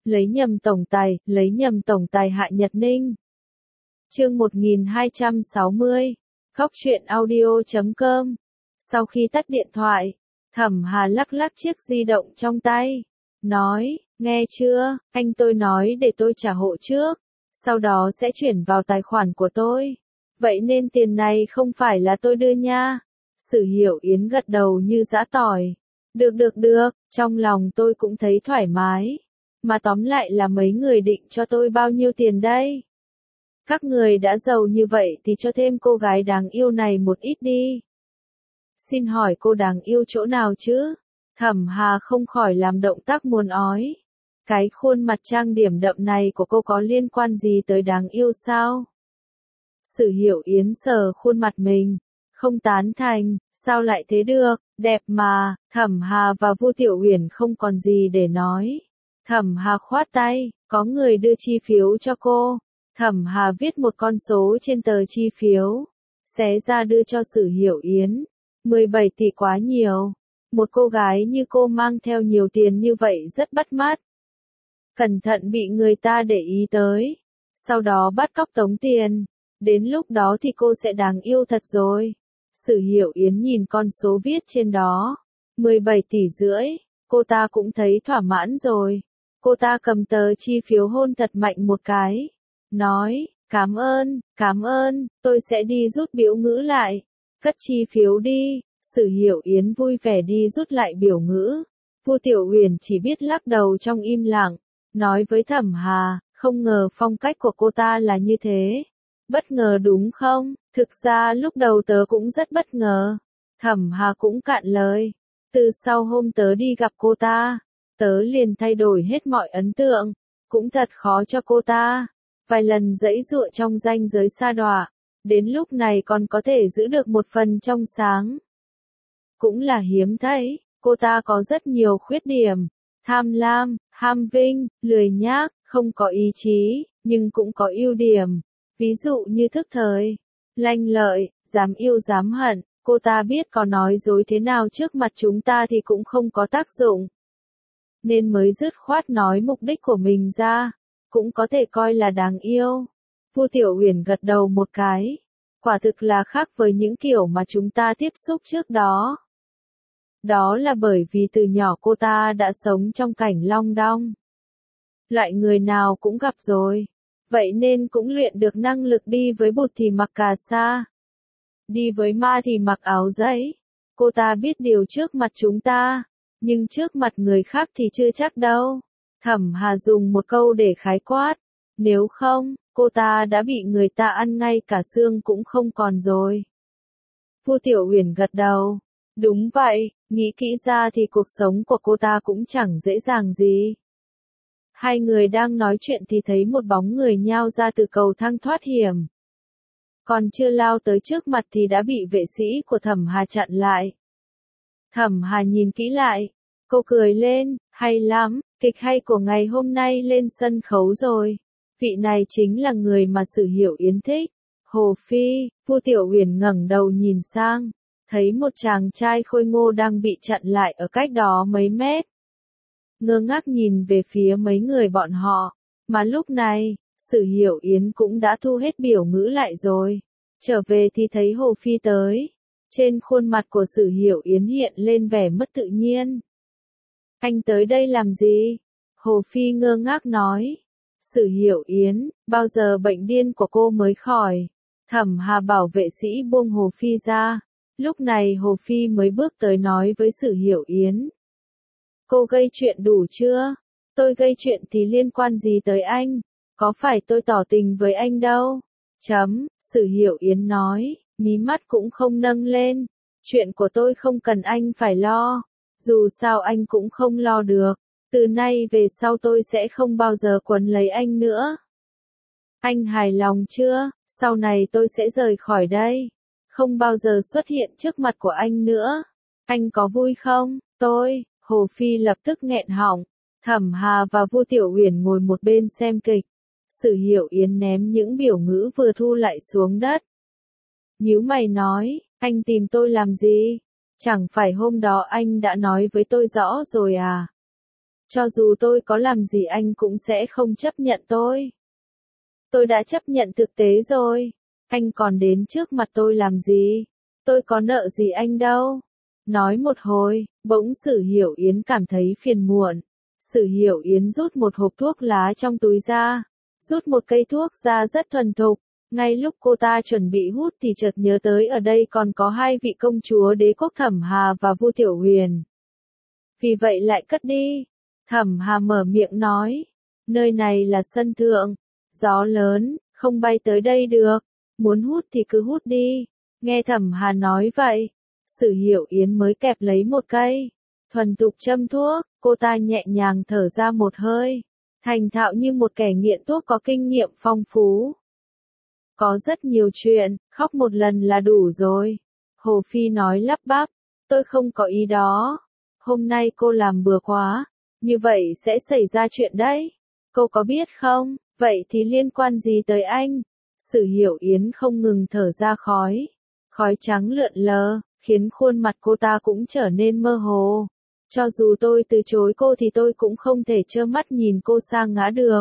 lấy nhầm tổng tài Hạ Nhật Ninh. Chương 1260, Góc truyện audio.com. Sau khi tắt điện thoại, Thẩm Hà lắc lắc chiếc di động trong tay, nói, nghe chưa, anh tôi nói để tôi trả hộ trước, sau đó sẽ chuyển vào tài khoản của tôi. Vậy nên tiền này không phải là tôi đưa nha. Sử Hiểu Yến gật đầu như giã tỏi. Được, trong lòng tôi cũng thấy thoải mái. Mà tóm lại là mấy người định cho tôi bao nhiêu tiền đây? Các người đã giàu như vậy thì cho thêm cô gái đáng yêu này một ít đi. Xin hỏi cô đáng yêu chỗ nào chứ? Thẩm Hà không khỏi làm động tác muốn ói. Cái khuôn mặt trang điểm đậm này của cô có liên quan gì tới đáng yêu sao? Sử Hiểu Yến sờ khuôn mặt mình, không tán thành, sao lại thế được, đẹp mà. Thẩm Hà và Vu Tiểu Uyển không còn gì để nói. Thẩm Hà khoát tay, có người đưa chi phiếu cho cô. Thẩm Hà viết một con số trên tờ chi phiếu, xé ra đưa cho Sử Hiểu Yến. 17 tỷ quá nhiều. Một cô gái như cô mang theo nhiều tiền như vậy rất bắt mắt. Cẩn thận bị người ta để ý tới, sau đó bắt cóc tống tiền. Đến lúc đó thì cô sẽ đáng yêu thật rồi. Sử Hiểu Yến nhìn con số viết trên đó. 17,5 tỷ, cô ta cũng thấy thỏa mãn rồi. Cô ta cầm tờ chi phiếu hôn thật mạnh một cái. Nói, cảm ơn, tôi sẽ đi rút biểu ngữ lại. Cất chi phiếu đi. Sử Hiểu Yến vui vẻ đi rút lại biểu ngữ. Vu Tiểu Uyển chỉ biết lắc đầu trong im lặng. Nói với Thẩm Hà, không ngờ phong cách của cô ta là như thế. Bất ngờ đúng không? Thực ra lúc đầu tớ cũng rất bất ngờ. Thẩm Hà cũng cạn lời. Từ sau hôm tớ đi gặp cô ta, tớ liền thay đổi hết mọi ấn tượng. Cũng thật khó cho cô ta. Vài lần giãy giụa trong ranh giới sa đọa, đến lúc này còn có thể giữ được một phần trong sáng. Cũng là hiếm thấy, cô ta có rất nhiều khuyết điểm. Tham lam, ham vinh, lười nhác, không có ý chí, nhưng cũng có ưu điểm. Ví dụ như thức thời, lanh lợi, dám yêu dám hận. Cô ta biết có nói dối thế nào trước mặt chúng ta thì cũng không có tác dụng. Nên mới dứt khoát nói mục đích của mình ra. Cũng có thể coi là đáng yêu. Vu Tiểu Uyển gật đầu một cái. Quả thực là khác với những kiểu mà chúng ta tiếp xúc trước đó. Đó là bởi vì từ nhỏ cô ta đã sống trong cảnh long đong. Loại người nào cũng gặp rồi. Vậy nên cũng luyện được năng lực đi với bụt thì mặc cà sa. Đi với ma thì mặc áo giấy. Cô ta biết điều trước mặt chúng ta. Nhưng trước mặt người khác thì chưa chắc đâu. Thẩm Hà dùng một câu để khái quát. Nếu không, cô ta đã bị người ta ăn ngay cả xương cũng không còn rồi. Vu Tiểu Uyển gật đầu. Đúng vậy, nghĩ kỹ ra thì cuộc sống của cô ta cũng chẳng dễ dàng gì. Hai người đang nói chuyện thì thấy một bóng người nhao ra từ cầu thang thoát hiểm. Còn chưa lao tới trước mặt thì đã bị vệ sĩ của Thẩm Hà chặn lại. Thẩm Hà nhìn kỹ lại. Cô cười lên, hay lắm, kịch hay của ngày hôm nay lên sân khấu rồi. Vị này chính là người mà Sử Hiểu Yến thích. Hồ Phi. Vu Tiểu Uyển ngẩng đầu nhìn sang, thấy một chàng trai khôi ngô đang bị chặn lại ở cách đó mấy mét. Ngơ ngác nhìn về phía mấy người bọn họ, mà lúc này, Sử Hiểu Yến cũng đã thu hết biểu ngữ lại rồi. Trở về thì thấy Hồ Phi tới. Trên khuôn mặt của Sử Hiểu Yến hiện lên vẻ mất tự nhiên. Anh tới đây làm gì? Hồ Phi ngơ ngác nói. Sử Hiểu Yến, bao giờ bệnh điên của cô mới khỏi? Thẩm Hà bảo vệ sĩ buông Hồ Phi ra. Lúc này Hồ Phi mới bước tới nói với Sử Hiểu Yến. Cô gây chuyện đủ chưa? Tôi gây chuyện thì liên quan gì tới anh? Có phải tôi tỏ tình với anh đâu? Sử Hiểu Yến nói, mí mắt cũng không nâng lên. Chuyện của tôi không cần anh phải lo. Dù sao anh cũng không lo được. Từ nay về sau tôi sẽ không bao giờ quấn lấy anh nữa. Anh hài lòng chưa? Sau này tôi sẽ rời khỏi đây. Không bao giờ xuất hiện trước mặt của anh nữa. Anh có vui không? Hồ Phi lập tức nghẹn họng. Thẩm Hà và Vu Tiểu Uyển ngồi một bên xem kịch. Sử Hiểu Yến ném những biểu ngữ vừa thu lại xuống đất. Nhíu mày nói, anh tìm tôi làm gì? Chẳng phải hôm đó anh đã nói với tôi rõ rồi à? Cho dù tôi có làm gì anh cũng sẽ không chấp nhận tôi. Tôi đã chấp nhận thực tế rồi. Anh còn đến trước mặt tôi làm gì? Tôi có nợ gì anh đâu. Nói một hồi, bỗng Sử Hiểu Yến cảm thấy phiền muộn. Sử Hiểu Yến rút một hộp thuốc lá trong túi ra. Rút một cây thuốc ra rất thuần thục. Ngay lúc cô ta chuẩn bị hút thì chợt nhớ tới ở đây còn có hai vị công chúa đế quốc Thẩm Hà và Vu Tiểu Huyền. Vì vậy lại cất đi. Thẩm Hà mở miệng nói. Nơi này là sân thượng. Gió lớn, không bay tới đây được. Muốn hút thì cứ hút đi. Nghe Thẩm Hà nói vậy. Sử Hiểu Yến mới kẹp lấy một cây. Thuần thục châm thuốc, cô ta nhẹ nhàng thở ra một hơi. Thành thạo như một kẻ nghiện thuốc có kinh nghiệm phong phú. Có rất nhiều chuyện, khóc một lần là đủ rồi. Hồ Phi nói lắp bắp, tôi không có ý đó. Hôm nay cô làm bừa quá, như vậy sẽ xảy ra chuyện đấy. Cô có biết không, vậy thì liên quan gì tới anh? Sử Hiểu Yến không ngừng thở ra khói. Khói trắng lượn lờ, khiến khuôn mặt cô ta cũng trở nên mơ hồ. Cho dù tôi từ chối cô thì tôi cũng không thể trơ mắt nhìn cô sa ngã được.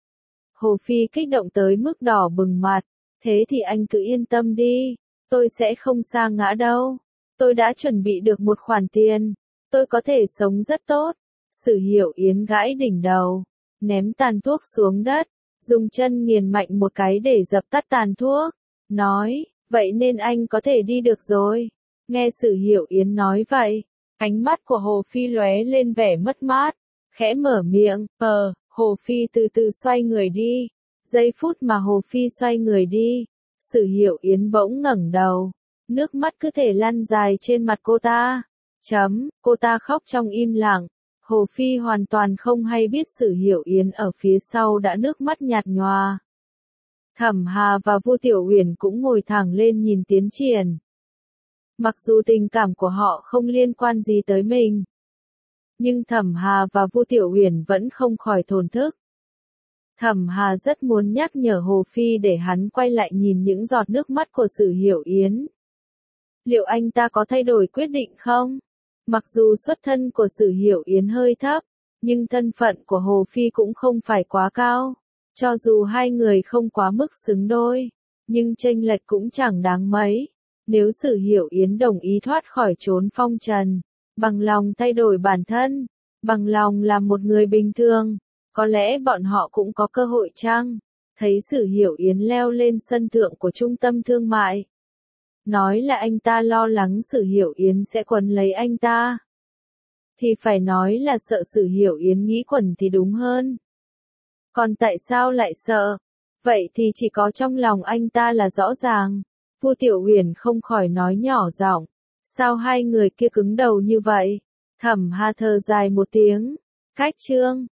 Hồ Phi kích động tới mức đỏ bừng mặt. Thế thì anh cứ yên tâm đi, tôi sẽ không sa ngã đâu. Tôi đã chuẩn bị được một khoản tiền, tôi có thể sống rất tốt. Sử Hiểu Yến gãi đỉnh đầu, ném tàn thuốc xuống đất, dùng chân nghiền mạnh một cái để dập tắt tàn thuốc. Nói, vậy nên anh có thể đi được rồi. Nghe Sử Hiểu Yến nói vậy, ánh mắt của Hồ Phi lóe lên vẻ mất mát, khẽ mở miệng, Hồ Phi từ từ xoay người đi. Giây phút mà Hồ Phi xoay người đi, Sử Hiểu Yến bỗng ngẩng đầu, nước mắt cứ thể lăn dài trên mặt cô ta. Cô ta khóc trong im lặng. Hồ Phi hoàn toàn không hay biết Sử Hiểu Yến ở phía sau đã nước mắt nhạt nhòa. Thẩm Hà và Vu Tiểu Huyền cũng ngồi thẳng lên nhìn tiến triển. Mặc dù tình cảm của họ không liên quan gì tới mình, nhưng Thẩm Hà và Vu Tiểu Huyền vẫn không khỏi thổn thức. Thẩm Hà rất muốn nhắc nhở Hồ Phi để hắn quay lại nhìn những giọt nước mắt của Sử Hiểu Yến. Liệu anh ta có thay đổi quyết định không? Mặc dù xuất thân của Sử Hiểu Yến hơi thấp, nhưng thân phận của Hồ Phi cũng không phải quá cao. Cho dù hai người không quá mức xứng đôi, nhưng chênh lệch cũng chẳng đáng mấy. Nếu Sử Hiểu Yến đồng ý thoát khỏi chốn phong trần, bằng lòng thay đổi bản thân, bằng lòng làm một người bình thường, có lẽ bọn họ cũng có cơ hội chăng? Thấy Sử Hiểu Yến leo lên sân thượng của trung tâm thương mại. Nói là anh ta lo lắng Sử Hiểu Yến sẽ quấn lấy anh ta. Thì phải nói là sợ Sử Hiểu Yến nghĩ quẩn thì đúng hơn. Còn tại sao lại sợ? Vậy thì chỉ có trong lòng anh ta là rõ ràng. Vu Tiểu Huyền không khỏi nói nhỏ giọng. Sao hai người kia cứng đầu như vậy? Thẩm Hà thở dài một tiếng. Cách chương.